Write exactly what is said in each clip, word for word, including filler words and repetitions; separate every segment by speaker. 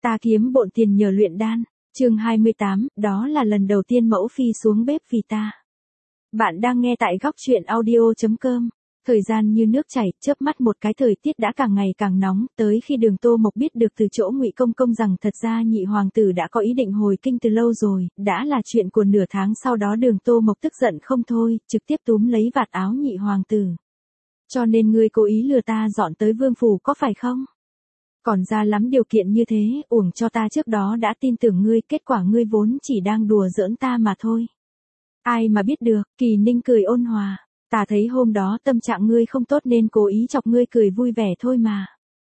Speaker 1: Ta kiếm bộn tiền nhờ luyện đan. Chương hai mươi tám, đó là lần đầu tiên mẫu phi xuống bếp vì ta. Bạn đang nghe tại góc truyện audio chấm com. Thời gian như nước chảy, chớp mắt một cái thời tiết đã càng ngày càng nóng, tới khi Đường Tô Mộc biết được từ chỗ Ngụy Công Công rằng thật ra nhị hoàng tử đã có ý định hồi kinh từ lâu rồi, đã là chuyện của nửa tháng sau đó Đường Tô Mộc tức giận không thôi, trực tiếp túm lấy vạt áo nhị hoàng tử. Cho nên ngươi cố ý lừa ta dọn tới vương phủ có phải không? Còn ra lắm điều kiện như thế, uổng cho ta trước đó đã tin tưởng ngươi, kết quả ngươi vốn chỉ đang đùa giỡn ta mà thôi. Ai mà biết được, Kỳ Ninh cười ôn hòa. Ta thấy hôm đó tâm trạng ngươi không tốt nên cố ý chọc ngươi cười vui vẻ thôi mà.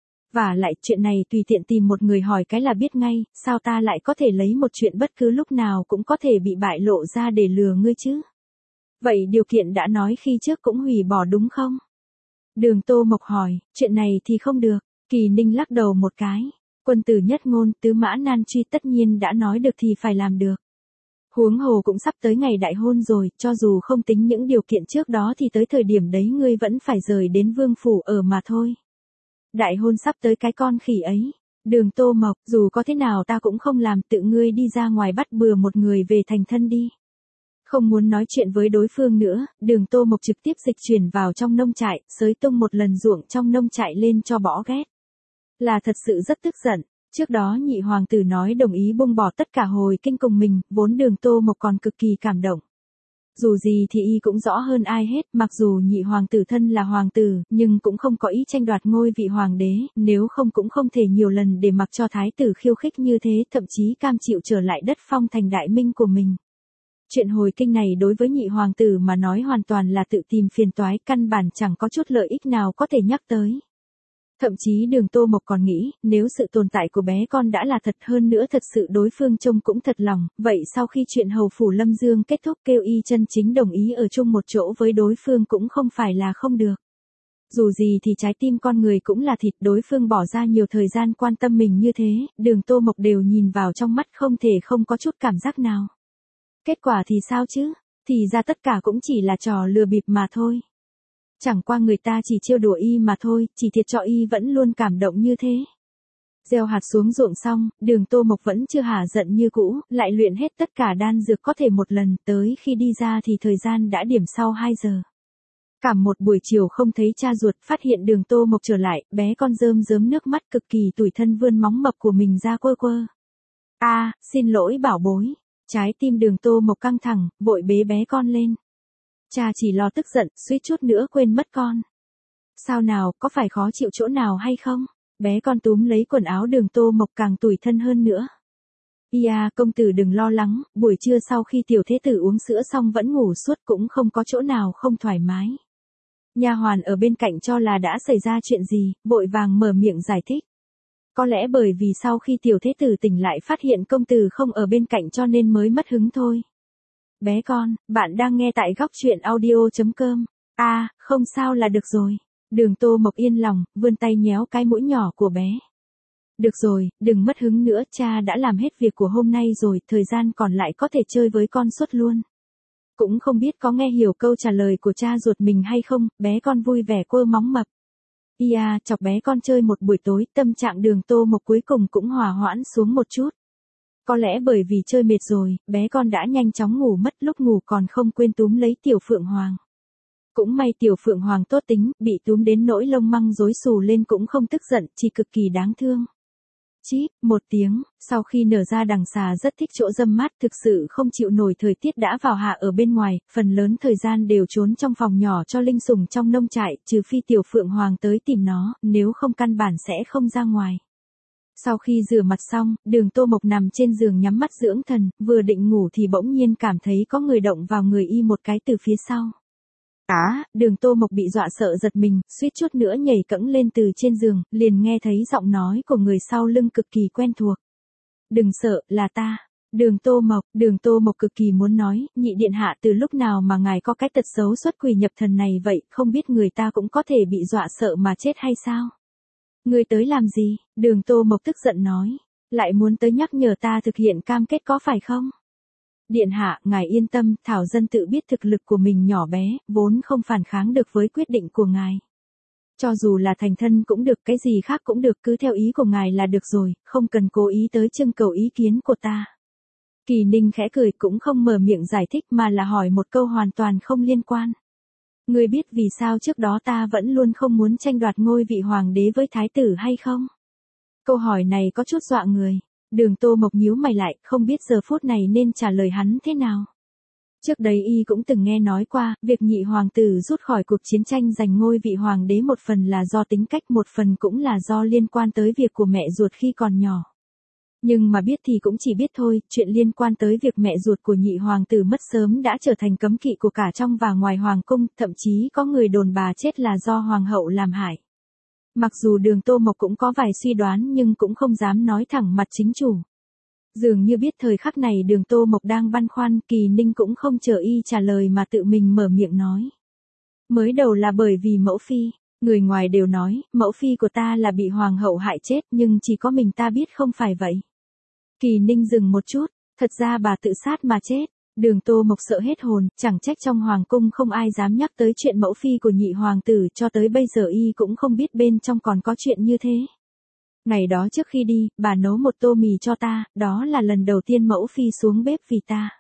Speaker 1: Và lại chuyện này tùy tiện tìm một người hỏi cái là biết ngay, sao ta lại có thể lấy một chuyện bất cứ lúc nào cũng có thể bị bại lộ ra để lừa ngươi chứ? Vậy điều kiện đã nói khi trước cũng hủy bỏ đúng không? Đường Tô Mộc hỏi, chuyện này thì không được. Kỳ Ninh lắc đầu một cái. Quân tử nhất ngôn, tứ mã nan truy, tất nhiên đã nói được thì phải làm được. Huống hồ cũng sắp tới ngày đại hôn rồi, cho dù không tính những điều kiện trước đó thì tới thời điểm đấy ngươi vẫn phải rời đến vương phủ ở mà thôi. Đại hôn sắp tới cái con khỉ ấy. Đường Tô Mộc, dù có thế nào ta cũng không làm, tự ngươi đi ra ngoài bắt bừa một người về thành thân đi. Không muốn nói chuyện với đối phương nữa, Đường Tô Mộc trực tiếp dịch chuyển vào trong nông trại, xới tung một lần ruộng trong nông trại lên cho bỏ ghét. Là thật sự rất tức giận. Trước đó nhị hoàng tử nói đồng ý buông bỏ tất cả hồi kinh cùng mình, vốn Đường Tô Mộc còn cực kỳ cảm động. Dù gì thì y cũng rõ hơn ai hết, mặc dù nhị hoàng tử thân là hoàng tử, nhưng cũng không có ý tranh đoạt ngôi vị hoàng đế, nếu không cũng không thể nhiều lần để mặc cho thái tử khiêu khích như thế, thậm chí cam chịu trở lại đất phong thành đại minh của mình. Chuyện hồi kinh này đối với nhị hoàng tử mà nói hoàn toàn là tự tìm phiền toái, căn bản chẳng có chút lợi ích nào có thể nhắc tới. Thậm chí Đường Tô Mộc còn nghĩ, nếu sự tồn tại của bé con đã là thật, hơn nữa thật sự đối phương trông cũng thật lòng, vậy sau khi chuyện hầu phủ Lâm Dương kết thúc kêu y chân chính đồng ý ở chung một chỗ với đối phương cũng không phải là không được. Dù gì thì trái tim con người cũng là thịt, đối phương bỏ ra nhiều thời gian quan tâm mình như thế, Đường Tô Mộc đều nhìn vào trong mắt không thể không có chút cảm giác nào. Kết quả thì sao chứ? Thì ra tất cả cũng chỉ là trò lừa bịp mà thôi. Chẳng qua người ta chỉ trêu đùa y mà thôi, chỉ thiệt cho y vẫn luôn cảm động như thế. Gieo hạt xuống ruộng xong, Đường Tô Mộc vẫn chưa hả giận như cũ, lại luyện hết tất cả đan dược có thể một lần, tới khi đi ra thì thời gian đã điểm sau hai giờ. Cả một buổi chiều không thấy cha ruột, phát hiện Đường Tô Mộc trở lại, bé con rơm rớm nước mắt cực kỳ tủi thân vươn móng mập của mình ra quơ quơ. A, xin lỗi bảo bối. Trái tim Đường Tô Mộc căng thẳng, vội bế bé con lên. Cha chỉ lo tức giận, suýt chút nữa quên mất con. Sao nào, có phải khó chịu chỗ nào hay không? Bé con túm lấy quần áo Đường Tô Mộc càng tủi thân hơn nữa. Ia, công tử đừng lo lắng, buổi trưa sau khi tiểu thế tử uống sữa xong vẫn ngủ suốt, cũng không có chỗ nào không thoải mái. Nha hoàn ở bên cạnh cho là đã xảy ra chuyện gì, vội vàng mở miệng giải thích. Có lẽ bởi vì sau khi tiểu thế tử tỉnh lại phát hiện công tử không ở bên cạnh cho nên mới mất hứng thôi. Bé con, bạn đang nghe tại góc truyện audio chấm com. À, không sao là được rồi. Đường Tô Mộc yên lòng, vươn tay nhéo cái mũi nhỏ của bé. Được rồi, đừng mất hứng nữa, cha đã làm hết việc của hôm nay rồi, thời gian còn lại có thể chơi với con suốt luôn. Cũng không biết có nghe hiểu câu trả lời của cha ruột mình hay không, bé con vui vẻ quơ móng mập. Ia, chọc bé con chơi một buổi tối, tâm trạng Đường Tô Mộc cuối cùng cũng hòa hoãn xuống một chút. Có lẽ bởi vì chơi mệt rồi, bé con đã nhanh chóng ngủ mất, lúc ngủ còn không quên túm lấy Tiểu Phượng Hoàng. Cũng may Tiểu Phượng Hoàng tốt tính, bị túm đến nỗi lông măng rối xù lên cũng không tức giận, chỉ cực kỳ đáng thương. Chíp, một tiếng, sau khi nở ra đằng xà rất thích chỗ râm mát, thực sự không chịu nổi thời tiết đã vào hạ ở bên ngoài, phần lớn thời gian đều trốn trong phòng nhỏ cho linh sủng trong nông trại, trừ phi Tiểu Phượng Hoàng tới tìm nó, nếu không căn bản sẽ không ra ngoài. Sau khi rửa mặt xong, Đường Tô Mộc nằm trên giường nhắm mắt dưỡng thần, vừa định ngủ thì bỗng nhiên cảm thấy có người động vào người y một cái từ phía sau. Á, Đường Tô Mộc bị dọa sợ giật mình, suýt chút nữa nhảy cẫng lên từ trên giường, liền nghe thấy giọng nói của người sau lưng cực kỳ quen thuộc. Đừng sợ, là ta. Đường Tô Mộc, Đường Tô Mộc cực kỳ muốn nói, nhị điện hạ từ lúc nào mà ngài có cái tật xấu xuất quỷ nhập thần này vậy, không biết người ta cũng có thể bị dọa sợ mà chết hay sao? Ngươi tới làm gì? Đường Tô Mộc tức giận nói. Lại muốn tới nhắc nhở ta thực hiện cam kết có phải không? Điện hạ, ngài yên tâm, Thảo dân tự biết thực lực của mình nhỏ bé, vốn không phản kháng được với quyết định của ngài. Cho dù là thành thân cũng được, cái gì khác cũng được, cứ theo ý của ngài là được rồi, không cần cố ý tới trưng cầu ý kiến của ta. Kỳ Ninh khẽ cười, cũng không mở miệng giải thích mà là hỏi một câu hoàn toàn không liên quan. Ngươi biết vì sao trước đó ta vẫn luôn không muốn tranh đoạt ngôi vị hoàng đế với thái tử hay không? Câu hỏi này có chút dọa người. Đường Tô Mộc nhíu mày lại, không biết giờ phút này nên trả lời hắn thế nào. Trước đấy y cũng từng nghe nói qua, việc nhị hoàng tử rút khỏi cuộc chiến tranh giành ngôi vị hoàng đế một phần là do tính cách, một phần cũng là do liên quan tới việc của mẹ ruột khi còn nhỏ. Nhưng mà biết thì cũng chỉ biết thôi, chuyện liên quan tới việc mẹ ruột của nhị hoàng tử mất sớm đã trở thành cấm kỵ của cả trong và ngoài hoàng cung, thậm chí có người đồn bà chết là do hoàng hậu làm hại. Mặc dù Đường Tô Mộc cũng có vài suy đoán nhưng cũng không dám nói thẳng mặt chính chủ. Dường như biết thời khắc này Đường Tô Mộc đang băn khoăn, Kỳ Ninh cũng không chờ y trả lời mà tự mình mở miệng nói. Mới đầu là bởi vì mẫu phi, người ngoài đều nói, mẫu phi của ta là bị hoàng hậu hại chết nhưng chỉ có mình ta biết không phải vậy. Kỳ Ninh dừng một chút, thật ra bà tự sát mà chết. Đường Tô Mộc sợ hết hồn, chẳng trách trong hoàng cung không ai dám nhắc tới chuyện mẫu phi của nhị hoàng tử, cho tới bây giờ y cũng không biết bên trong còn có chuyện như thế. Ngày đó trước khi đi, bà nấu một tô mì cho ta, đó là lần đầu tiên mẫu phi xuống bếp vì ta.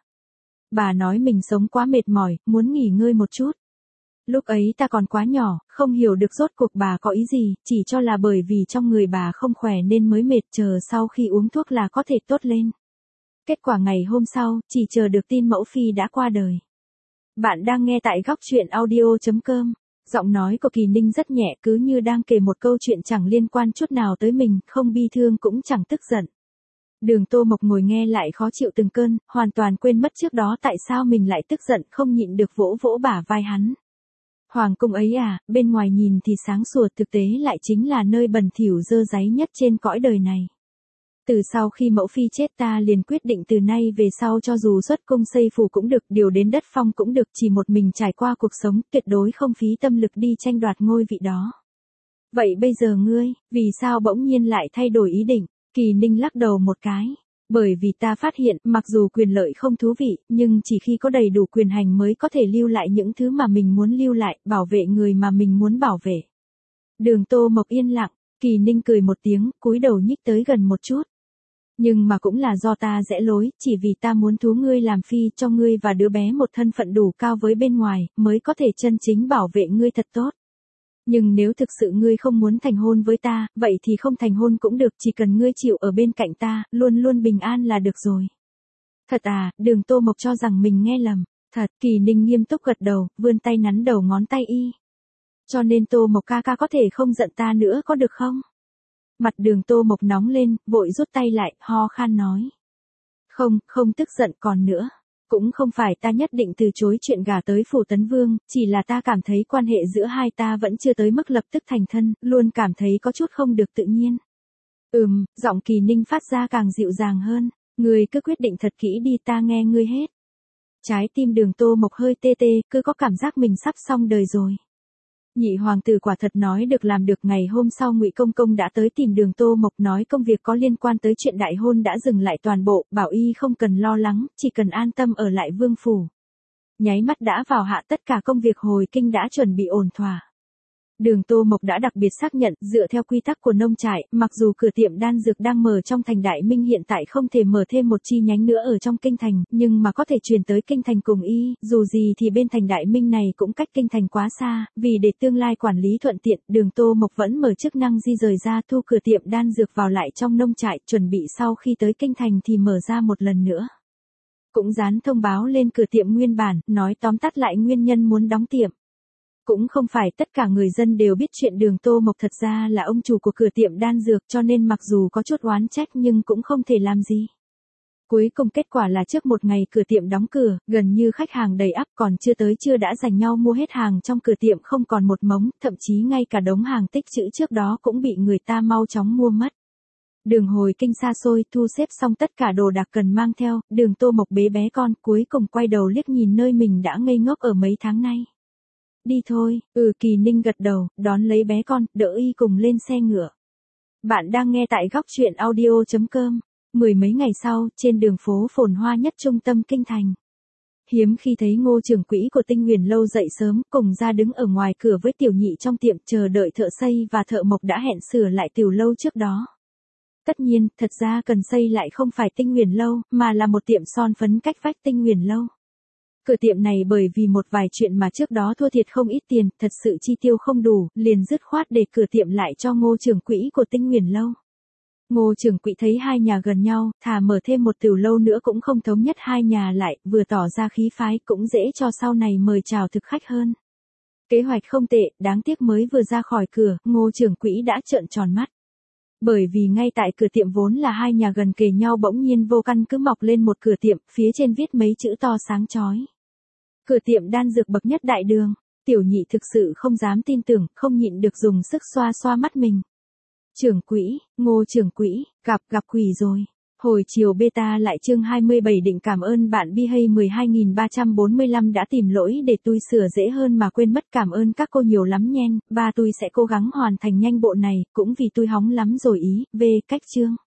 Speaker 1: Bà nói mình sống quá mệt mỏi, muốn nghỉ ngơi một chút. Lúc ấy ta còn quá nhỏ, không hiểu được rốt cuộc bà có ý gì, chỉ cho là bởi vì trong người bà không khỏe nên mới mệt, chờ sau khi uống thuốc là có thể tốt lên. Kết quả ngày hôm sau, chỉ chờ được tin mẫu phi đã qua đời. Bạn đang nghe tại góc truyện audio chấm com. Giọng nói của Kỳ Ninh rất nhẹ, cứ như đang kể một câu chuyện chẳng liên quan chút nào tới mình, không bi thương cũng chẳng tức giận. Đường Tô Mộc ngồi nghe lại khó chịu từng cơn, hoàn toàn quên mất trước đó tại sao mình lại tức giận, không nhịn được vỗ vỗ bả vai hắn. Hoàng cung ấy à, bên ngoài nhìn thì sáng sủa, thực tế lại chính là nơi bẩn thỉu dơ dáy nhất trên cõi đời này. Từ sau khi mẫu phi chết ta liền quyết định từ nay về sau cho dù xuất cung xây phủ cũng được, điều đến đất phong cũng được, chỉ một mình trải qua cuộc sống, tuyệt đối không phí tâm lực đi tranh đoạt ngôi vị đó. Vậy bây giờ ngươi, vì sao bỗng nhiên lại thay đổi ý định? Kỳ Ninh lắc đầu một cái. Bởi vì ta phát hiện, mặc dù quyền lợi không thú vị, nhưng chỉ khi có đầy đủ quyền hành mới có thể lưu lại những thứ mà mình muốn lưu lại, bảo vệ người mà mình muốn bảo vệ. Đường Tô Mộc yên lặng, Kỳ Ninh cười một tiếng, cúi đầu nhích tới gần một chút. Nhưng mà cũng là do ta rẽ lối, chỉ vì ta muốn thú ngươi làm phi cho ngươi và đứa bé một thân phận đủ cao với bên ngoài, mới có thể chân chính bảo vệ ngươi thật tốt. Nhưng nếu thực sự ngươi không muốn thành hôn với ta, vậy thì không thành hôn cũng được, chỉ cần ngươi chịu ở bên cạnh ta, luôn luôn bình an là được rồi. Thật à? Đường Tô Mộc cho rằng mình nghe lầm. Thật. Kỳ Ninh nghiêm túc gật đầu, vươn tay nắn đầu ngón tay y. Cho nên Tô Mộc ca ca có thể không giận ta nữa có được không? Mặt Đường Tô Mộc nóng lên, vội rút tay lại, ho khan nói. Không, không tức giận còn nữa. Cũng không phải ta nhất định từ chối chuyện gả tới phủ Tấn Vương, chỉ là ta cảm thấy quan hệ giữa hai ta vẫn chưa tới mức lập tức thành thân, luôn cảm thấy có chút không được tự nhiên. Ừm, giọng Kỳ Ninh phát ra càng dịu dàng hơn. Ngươi cứ quyết định thật kỹ đi, ta nghe ngươi hết. Trái tim Đường Tô Mộc hơi tê tê, cứ có cảm giác mình sắp xong đời rồi. Nhị hoàng tử quả thật nói được làm được. Ngày hôm sau Ngụy Công Công đã tới tìm Đường Tô Mộc nói công việc có liên quan tới chuyện đại hôn đã dừng lại toàn bộ, bảo y không cần lo lắng, chỉ cần an tâm ở lại vương phủ. Nháy mắt đã vào hạ, tất cả công việc hồi kinh đã chuẩn bị ổn thỏa. Đường Tô Mộc đã đặc biệt xác nhận, dựa theo quy tắc của nông trại, mặc dù cửa tiệm đan dược đang mở trong thành Đại Minh hiện tại không thể mở thêm một chi nhánh nữa ở trong kinh thành, nhưng mà có thể truyền tới kinh thành cùng y, dù gì thì bên thành Đại Minh này cũng cách kinh thành quá xa, vì để tương lai quản lý thuận tiện, Đường Tô Mộc vẫn mở chức năng di rời ra, thu cửa tiệm đan dược vào lại trong nông trại, chuẩn bị sau khi tới kinh thành thì mở ra một lần nữa. Cũng dán thông báo lên cửa tiệm nguyên bản, nói tóm tắt lại nguyên nhân muốn đóng tiệm. Cũng không phải tất cả người dân đều biết chuyện Đường Tô Mộc thật ra là ông chủ của cửa tiệm đan dược, cho nên mặc dù có chút oán trách nhưng cũng không thể làm gì. Cuối cùng kết quả là trước một ngày cửa tiệm đóng cửa, gần như khách hàng đầy ắp, còn chưa tới trưa đã giành nhau mua hết hàng trong cửa tiệm không còn một mống, thậm chí ngay cả đống hàng tích trữ trước đó cũng bị người ta mau chóng mua mất. Đường hồi kinh xa xôi, thu xếp xong tất cả đồ đạc cần mang theo, Đường Tô Mộc bế bé con, cuối cùng quay đầu liếc nhìn nơi mình đã ngây ngốc ở mấy tháng nay. Đi thôi. Ừ, Kỳ Ninh gật đầu, đón lấy bé con, đỡ y cùng lên xe ngựa. Bạn đang nghe tại góc truyện audio chấm com. Mười mấy ngày sau, trên đường phố phồn hoa nhất trung tâm kinh thành. hiếm khi thấy Ngô trưởng quỹ của Tinh Huyền Lâu dậy sớm, cùng ra đứng ở ngoài cửa với tiểu nhị trong tiệm chờ đợi thợ xây và thợ mộc đã hẹn sửa lại tiểu lâu trước đó. Tất nhiên, thật ra cần xây lại không phải Tinh Huyền Lâu, mà là một tiệm son phấn cách vách Tinh Huyền Lâu. Cửa tiệm này bởi vì một vài chuyện mà trước đó thua thiệt không ít tiền, thật sự chi tiêu không đủ, liền dứt khoát để cửa tiệm lại cho Ngô trưởng quỹ của Tinh Huyền Lâu. Ngô trưởng quỹ thấy hai nhà gần nhau, thà mở thêm một tiểu lâu nữa cũng không thống nhất hai nhà lại, vừa tỏ ra khí phái cũng dễ cho sau này mời chào thực khách hơn. Kế hoạch không tệ, đáng tiếc mới vừa ra khỏi cửa, Ngô trưởng quỹ đã trợn tròn mắt. Bởi vì ngay tại cửa tiệm vốn là hai nhà gần kề nhau bỗng nhiên vô căn cứ mọc lên một cửa tiệm, phía trên viết mấy chữ to sáng chói. Cửa tiệm đan dược bậc nhất đại đường. Tiểu nhị thực sự không dám tin tưởng, không nhịn được dùng sức xoa xoa mắt mình. Trưởng quỹ, Ngô trưởng quỹ, gặp gặp quỷ rồi. Hồi chiều beta lại chương hai mươi bảy định cảm ơn bạn Bihey mười hai nghìn ba trăm bốn mươi lăm đã tìm lỗi để tôi sửa dễ hơn mà quên mất cảm ơn các cô nhiều lắm nhen, ba tôi sẽ cố gắng hoàn thành nhanh bộ này, cũng vì tôi hóng lắm rồi ý, về cách chương.